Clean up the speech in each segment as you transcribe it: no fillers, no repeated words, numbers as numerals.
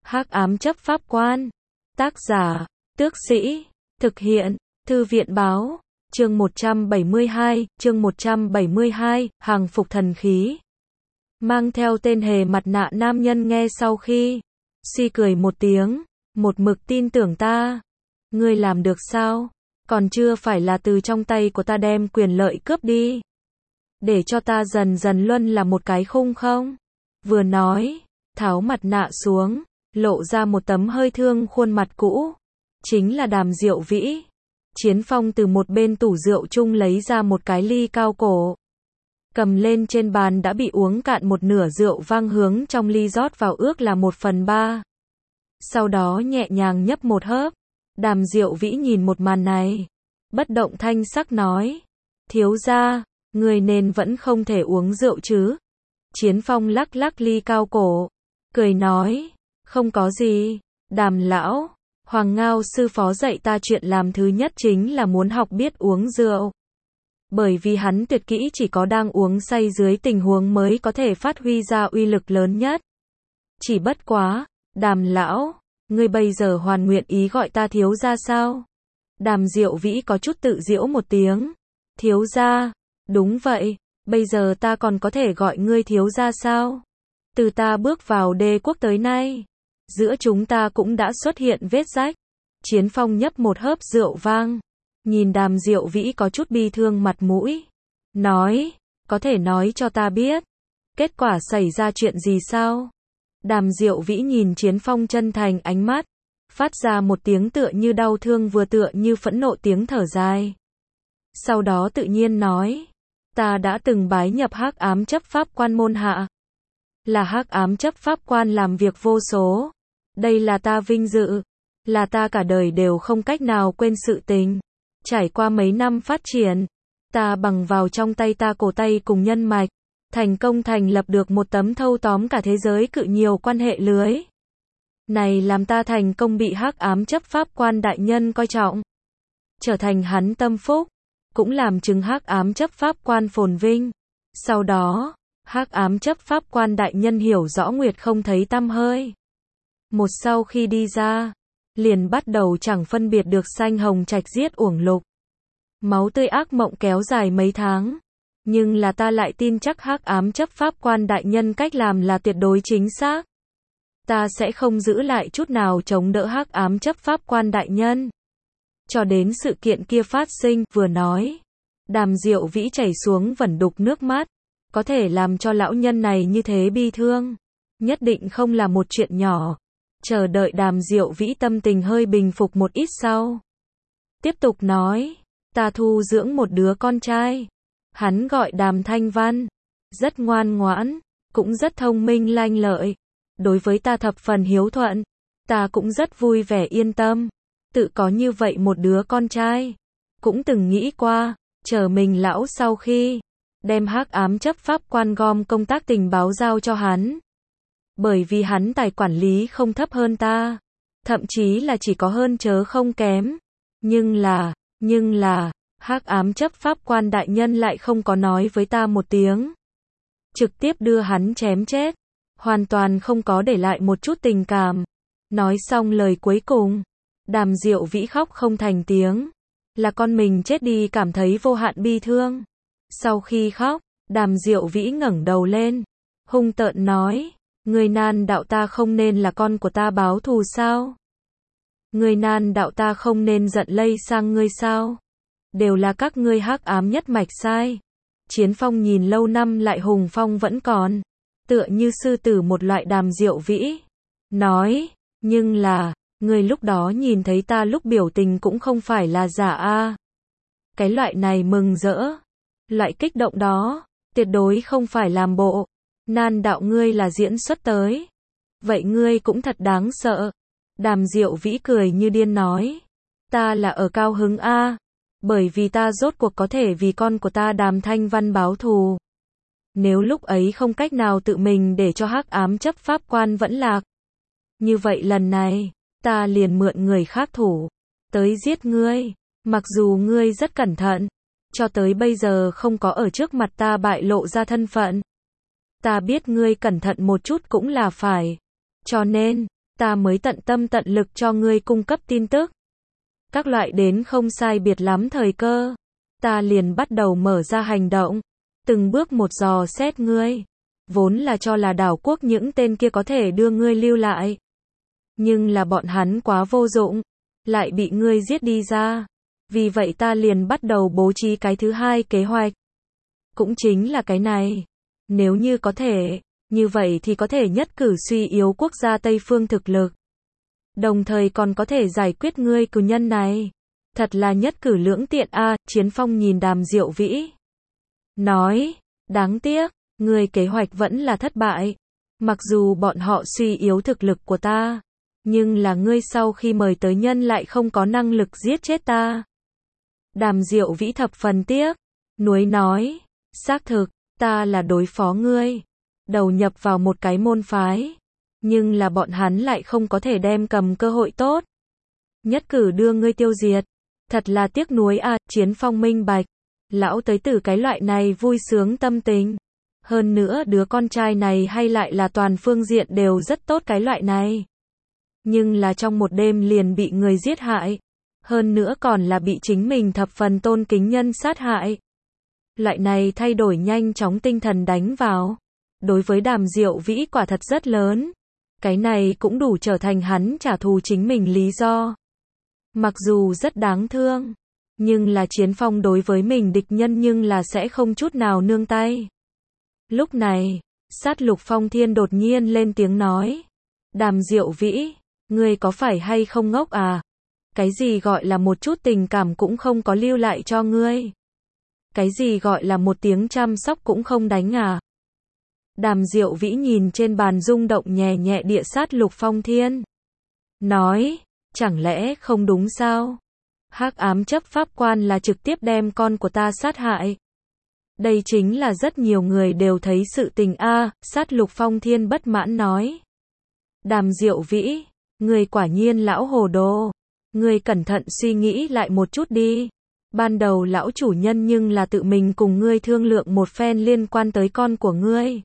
Hắc ám chấp pháp quan. Tác giả, Tước Sĩ. Thực hiện, Thư viện báo. Chương 172, hàng phục thần khí. Mang theo tên hề mặt nạ nam nhân nghe sau khi suy cười một tiếng, một mực tin tưởng ta. Ngươi làm được sao? Còn chưa phải là từ trong tay của ta đem quyền lợi cướp đi. Để cho ta dần dần luân là một cái khung không? Vừa nói, tháo mặt nạ xuống, lộ ra một tấm hơi thương khuôn mặt cũ. Chính là Đàm Diệu Vĩ. Chiến Phong từ một bên tủ rượu chung lấy ra một cái ly cao cổ. Cầm lên trên bàn đã bị uống cạn một nửa rượu vang hướng trong ly rót vào ước là 1/3. Sau đó nhẹ nhàng nhấp một hớp. Đàm Diệu Vĩ nhìn một màn này. Bất động thanh sắc nói. Thiếu gia, người nên vẫn không thể uống rượu chứ. Chiến Phong lắc lắc ly cao cổ. Cười nói. Không có gì. Đàm lão, Hoàng Ngao sư phó dạy ta chuyện làm thứ nhất chính là muốn học biết uống rượu. Bởi vì hắn tuyệt kỹ chỉ có đang uống say dưới tình huống mới có thể phát huy ra uy lực lớn nhất. Chỉ bất quá, Đàm lão, ngươi bây giờ hoàn nguyện ý gọi ta thiếu gia sao? Đàm Diệu Vĩ có chút tự giễu một tiếng. Thiếu gia, đúng vậy, bây giờ ta còn có thể gọi ngươi thiếu gia sao? Từ ta bước vào đế quốc tới nay, giữa chúng ta cũng đã xuất hiện vết rách. Chiến Phong nhấp một hớp rượu vang, nhìn Đàm Diệu Vĩ có chút bi thương mặt mũi. Nói, có thể nói cho ta biết, kết quả xảy ra chuyện gì sao? Đàm Diệu Vĩ nhìn Chiến Phong chân thành ánh mắt, phát ra một tiếng tựa như đau thương vừa tựa như phẫn nộ tiếng thở dài. Sau đó tự nhiên nói, ta đã từng bái nhập Hắc ám chấp pháp quan môn hạ. Là Hắc ám chấp pháp quan làm việc vô số. Đây là ta vinh dự, là ta cả đời đều không cách nào quên sự tình. Trải qua mấy năm phát triển, ta bằng vào trong tay ta cổ tay cùng nhân mạch, thành công thành lập được một tấm thâu tóm cả thế giới cự nhiều quan hệ lưới. Này làm ta thành công bị Hắc ám chấp pháp quan đại nhân coi trọng, trở thành hắn tâm phúc, cũng làm chứng Hắc ám chấp pháp quan phồn vinh. Sau đó, Hắc ám chấp pháp quan đại nhân hiểu rõ Nguyệt không thấy tăm hơi. Một sau khi đi ra, liền bắt đầu chẳng phân biệt được xanh hồng trạch giết uổng lục. Máu tươi ác mộng kéo dài mấy tháng. Nhưng là ta lại tin chắc Hắc ám chấp pháp quan đại nhân cách làm là tuyệt đối chính xác. Ta sẽ không giữ lại chút nào chống đỡ Hắc ám chấp pháp quan đại nhân. Cho đến sự kiện kia phát sinh, vừa nói. Đàm Diệu Vĩ chảy xuống vẩn đục nước mắt. Có thể làm cho lão nhân này như thế bi thương, nhất định không là một chuyện nhỏ. Chờ đợi Đàm Diệu Vĩ tâm tình hơi bình phục một ít sau. Tiếp tục nói, ta thu dưỡng một đứa con trai. Hắn gọi Đàm Thanh Văn. Rất ngoan ngoãn, cũng rất thông minh lanh lợi. Đối với ta thập phần hiếu thuận. Ta cũng rất vui vẻ yên tâm. Tự có như vậy một đứa con trai. Cũng từng nghĩ qua, chờ mình lão sau khi đem Hắc ám chấp pháp quan gom công tác tình báo giao cho hắn. Bởi vì hắn tài quản lý không thấp hơn ta. Thậm chí là chỉ có hơn chớ không kém. Nhưng là, Hắc ám chấp pháp quan đại nhân lại không có nói với ta một tiếng. Trực tiếp đưa hắn chém chết. Hoàn toàn không có để lại một chút tình cảm. Nói xong lời cuối cùng, Đàm Diệu Vĩ khóc không thành tiếng. Là con mình chết đi cảm thấy vô hạn bi thương. Sau khi khóc, Đàm Diệu Vĩ ngẩng đầu lên, hung tợn nói, người nan đạo ta không nên là con của ta báo thù sao? Người nan đạo ta không nên giận lây sang ngươi sao? Đều là các ngươi Hắc ám nhất mạch sai. Chiến Phong nhìn lâu năm lại hùng phong vẫn còn, tựa như sư tử một loại. Đàm Diệu Vĩ nói, nhưng là, ngươi lúc đó nhìn thấy ta lúc biểu tình cũng không phải là giả a. Cái loại này mừng rỡ, loại kích động đó, tuyệt đối không phải làm bộ. Nan đạo ngươi là diễn xuất tới. Vậy ngươi cũng thật đáng sợ. Đàm Diệu Vĩ cười như điên nói. Ta là ở cao hứng a. Bởi vì ta rốt cuộc có thể vì con của ta Đàm Thanh Văn báo thù. Nếu lúc ấy không cách nào tự mình để cho Hắc ám chấp pháp quan vẫn lạc. Như vậy lần này, ta liền mượn người khác thủ. Tới giết ngươi. Mặc dù ngươi rất cẩn thận. Cho tới bây giờ không có ở trước mặt ta bại lộ ra thân phận. Ta biết ngươi cẩn thận một chút cũng là phải. Cho nên, ta mới tận tâm tận lực cho ngươi cung cấp tin tức. Các loại đến không sai biệt lắm thời cơ, ta liền bắt đầu mở ra hành động, từng bước một dò xét ngươi. Vốn là cho là đảo quốc những tên kia có thể đưa ngươi lưu lại. Nhưng là bọn hắn quá vô dụng, lại bị ngươi giết đi ra. Vì vậy ta liền bắt đầu bố trí cái thứ hai kế hoạch. Cũng chính là cái này. Nếu như có thể, như vậy thì có thể nhất cử suy yếu quốc gia Tây phương thực lực. Đồng thời còn có thể giải quyết ngươi cử nhân này. Thật là nhất cử lưỡng tiện a. Chiến Phong nhìn Đàm Diệu Vĩ. Nói, đáng tiếc, ngươi kế hoạch vẫn là thất bại. Mặc dù bọn họ suy yếu thực lực của ta, nhưng là ngươi sau khi mời tới nhân lại không có năng lực giết chết ta. Đàm Diệu Vĩ thập phần tiếc, nuối nói, xác thực, ta là đối phó ngươi, đầu nhập vào một cái môn phái, nhưng là bọn hắn lại không có thể đem cầm cơ hội tốt. Nhất cử đưa ngươi tiêu diệt, thật là tiếc nuối a. Chiến Phong minh bạch, lão tới từ cái loại này vui sướng tâm tình. Hơn nữa đứa con trai này hay lại là toàn phương diện đều rất tốt cái loại này. Nhưng là trong một đêm liền bị người giết hại. Hơn nữa còn là bị chính mình thập phần tôn kính nhân sát hại. Loại này thay đổi nhanh chóng tinh thần đánh vào. Đối với Đàm Diệu Vĩ quả thật rất lớn. Cái này cũng đủ trở thành hắn trả thù chính mình lý do. Mặc dù rất đáng thương, nhưng là Chiến Phong đối với mình địch nhân nhưng là sẽ không chút nào nương tay. Lúc này, Sát Lục Phong Thiên đột nhiên lên tiếng nói. Đàm Diệu Vĩ, ngươi có phải hay không ngốc à? Cái gì gọi là một chút tình cảm cũng không có lưu lại cho ngươi? Cái gì gọi là một tiếng chăm sóc cũng không đánh à? Đàm Diệu Vĩ nhìn trên bàn rung động nhẹ nhẹ địa Sát Lục Phong Thiên. Nói, chẳng lẽ không đúng sao? Hắc ám chấp pháp quan là trực tiếp đem con của ta sát hại. Đây chính là rất nhiều người đều thấy sự tình a. Sát Lục Phong Thiên bất mãn nói. Đàm Diệu Vĩ, ngươi quả nhiên lão hồ đồ. Ngươi cẩn thận suy nghĩ lại một chút đi. Ban đầu lão chủ nhân nhưng là tự mình cùng ngươi thương lượng một phen liên quan tới con của ngươi.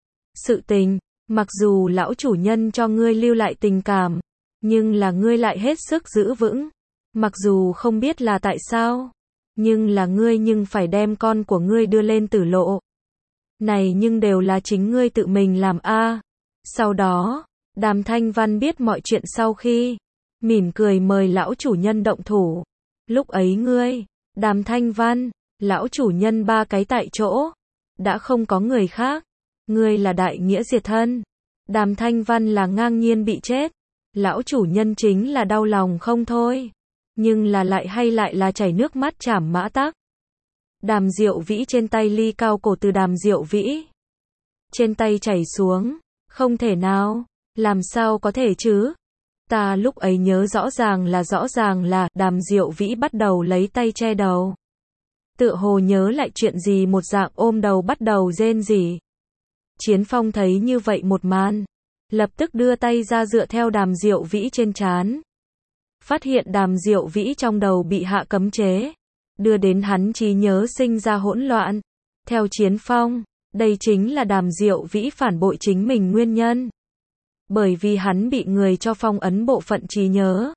Sự tình, mặc dù lão chủ nhân cho ngươi lưu lại tình cảm, nhưng là ngươi lại hết sức giữ vững. Mặc dù không biết là tại sao, nhưng là ngươi nhưng phải đem con của ngươi đưa lên tử lộ. Này nhưng đều là chính ngươi tự mình làm a. Sau đó, Đàm Thanh Văn biết mọi chuyện sau khi, mỉm cười mời lão chủ nhân động thủ. Lúc ấy ngươi, Đàm Thanh Văn, lão chủ nhân ba cái tại chỗ, đã không có người khác. Ngươi là đại nghĩa diệt thân. Đàm Thanh Văn là ngang nhiên bị chết. Lão chủ nhân chính là đau lòng không thôi. Nhưng là lại là chảy nước mắt chảm mã tắc. Đàm Diệu Vĩ trên tay ly cao cổ từ Đàm Diệu Vĩ. Trên tay chảy xuống. Không thể nào. Làm sao có thể chứ? Ta lúc ấy nhớ rõ ràng là Đàm Diệu Vĩ bắt đầu lấy tay che đầu. Tựa hồ nhớ lại chuyện gì một dạng ôm đầu bắt đầu rên rỉ. Chiến Phong thấy như vậy một màn, lập tức đưa tay ra dựa theo Đàm Diệu Vĩ trên trán. Phát hiện Đàm Diệu Vĩ trong đầu bị hạ cấm chế, đưa đến hắn trí nhớ sinh ra hỗn loạn. Theo Chiến Phong, đây chính là Đàm Diệu Vĩ phản bội chính mình nguyên nhân. Bởi vì hắn bị người cho phong ấn bộ phận trí nhớ.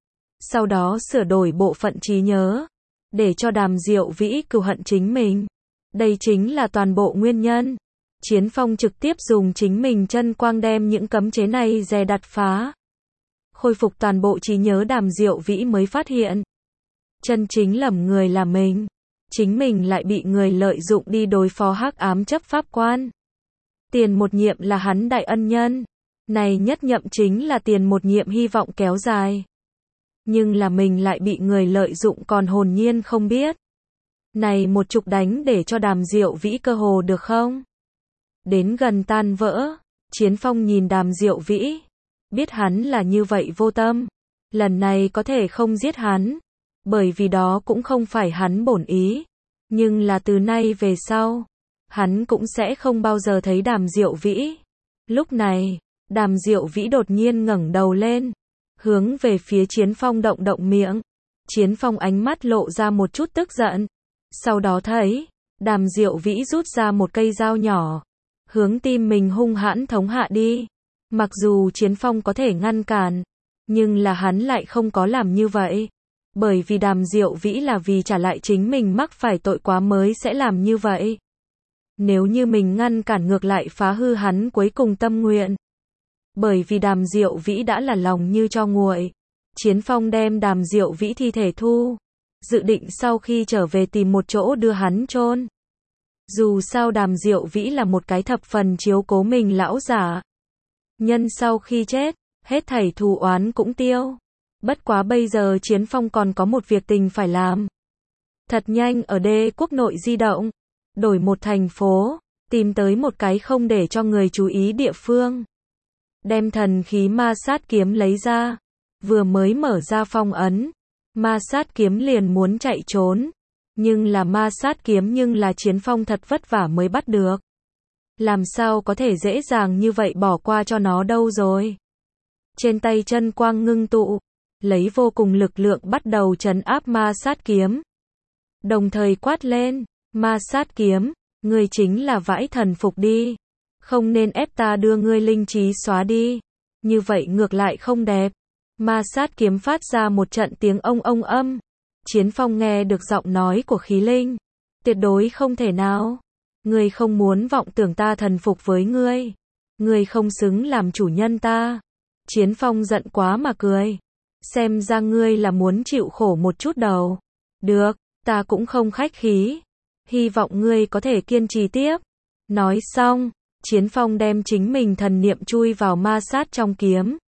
Sau đó sửa đổi bộ phận trí nhớ, để cho Đàm Diệu Vĩ cừu hận chính mình. Đây chính là toàn bộ nguyên nhân. Chiến Phong trực tiếp dùng chính mình chân quang đem những cấm chế này dè đặt phá. Khôi phục toàn bộ trí nhớ Đàm Diệu Vĩ mới phát hiện. Chân chính lầm người là mình. Chính mình lại bị người lợi dụng đi đối phó hắc ám chấp pháp quan. Tiền một nhiệm là hắn đại ân nhân. Này nhất nhậm chính là tiền một nhiệm hy vọng kéo dài. Nhưng là mình lại bị người lợi dụng còn hồn nhiên không biết. Này một chục đánh để cho Đàm Diệu Vĩ cơ hồ được không? Đến gần tan vỡ, Chiến Phong nhìn Đàm Diệu Vĩ. Biết hắn là như vậy vô tâm. Lần này có thể không giết hắn. Bởi vì đó cũng không phải hắn bổn ý. Nhưng là từ nay về sau, hắn cũng sẽ không bao giờ thấy Đàm Diệu Vĩ. Lúc này, Đàm Diệu Vĩ đột nhiên ngẩng đầu lên, hướng về phía Chiến Phong động động miệng. Chiến Phong ánh mắt lộ ra một chút tức giận. Sau đó thấy, Đàm Diệu Vĩ rút ra một cây dao nhỏ, hướng tim mình hung hãn thống hạ đi. Mặc dù Chiến Phong có thể ngăn cản, nhưng là hắn lại không có làm như vậy. Bởi vì Đàm Diệu Vĩ là vì trả lại chính mình mắc phải tội quá mới sẽ làm như vậy. Nếu như mình ngăn cản ngược lại phá hư hắn cuối cùng tâm nguyện. Bởi vì Đàm Diệu Vĩ đã là lòng như cho nguội. Chiến Phong đem Đàm Diệu Vĩ thi thể thu. Dự định sau khi trở về tìm một chỗ đưa hắn chôn. Dù sao Đàm Diệu Vĩ là một cái thập phần chiếu cố mình lão giả. Nhân sau khi chết, hết thảy thù oán cũng tiêu. Bất quá bây giờ Chiến Phong còn có một việc tình phải làm. Thật nhanh ở Đế quốc nội di động. Đổi một thành phố. Tìm tới một cái không để cho người chú ý địa phương. Đem thần khí ma sát kiếm lấy ra. Vừa mới mở ra phong ấn. Ma sát kiếm liền muốn chạy trốn. Nhưng là ma sát kiếm nhưng là Chiến Phong thật vất vả mới bắt được. Làm sao có thể dễ dàng như vậy bỏ qua cho nó đâu rồi. Trên tay chân quang ngưng tụ. Lấy vô cùng lực lượng bắt đầu trấn áp ma sát kiếm. Đồng thời quát lên. Ma sát kiếm. Ngươi chính là vãi thần phục đi. Không nên ép ta đưa ngươi linh trí xóa đi. Như vậy ngược lại không đẹp. Ma sát kiếm phát ra một trận tiếng ông âm. Chiến Phong nghe được giọng nói của khí linh. Tuyệt đối không thể nào. Ngươi không muốn vọng tưởng ta thần phục với ngươi. Ngươi không xứng làm chủ nhân ta. Chiến Phong giận quá mà cười. Xem ra ngươi là muốn chịu khổ một chút đầu. Được, ta cũng không khách khí. Hy vọng ngươi có thể kiên trì tiếp. Nói xong, Chiến Phong đem chính mình thần niệm chui vào ma sát trong kiếm.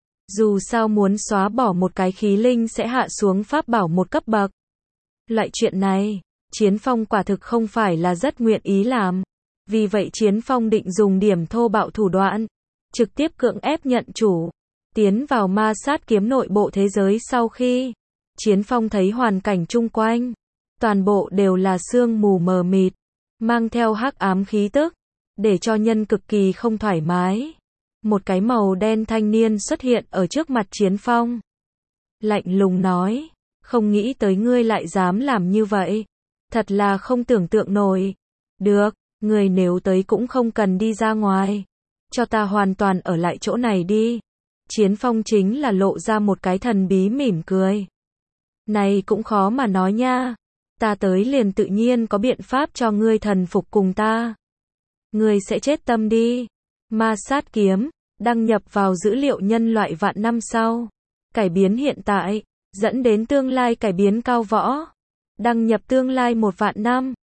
Dù sao muốn xóa bỏ một cái khí linh sẽ hạ xuống pháp bảo một cấp bậc. Loại chuyện này, Chiến Phong quả thực không phải là rất nguyện ý làm. Vì vậy Chiến Phong định dùng điểm thô bạo thủ đoạn, trực tiếp cưỡng ép nhận chủ, tiến vào ma sát kiếm nội bộ thế giới. Sau khi Chiến Phong thấy hoàn cảnh chung quanh, toàn bộ đều là sương mù mờ mịt, mang theo hắc ám khí tức, để cho nhân cực kỳ không thoải mái. Một cái màu đen thanh niên xuất hiện ở trước mặt Chiến Phong. Lạnh lùng nói, không nghĩ tới ngươi lại dám làm như vậy. Thật là không tưởng tượng nổi. Được, ngươi nếu tới cũng không cần đi ra ngoài. Cho ta hoàn toàn ở lại chỗ này đi. Chiến Phong chính là lộ ra một cái thần bí mỉm cười. Này cũng khó mà nói nha. Ta tới liền tự nhiên có biện pháp cho ngươi thần phục cùng ta. Ngươi sẽ chết tâm đi. Ma sát kiếm, đăng nhập vào dữ liệu nhân loại vạn năm sau. Cải biến hiện tại, dẫn đến tương lai cải biến cao võ. Đăng nhập tương lai 1 vạn năm.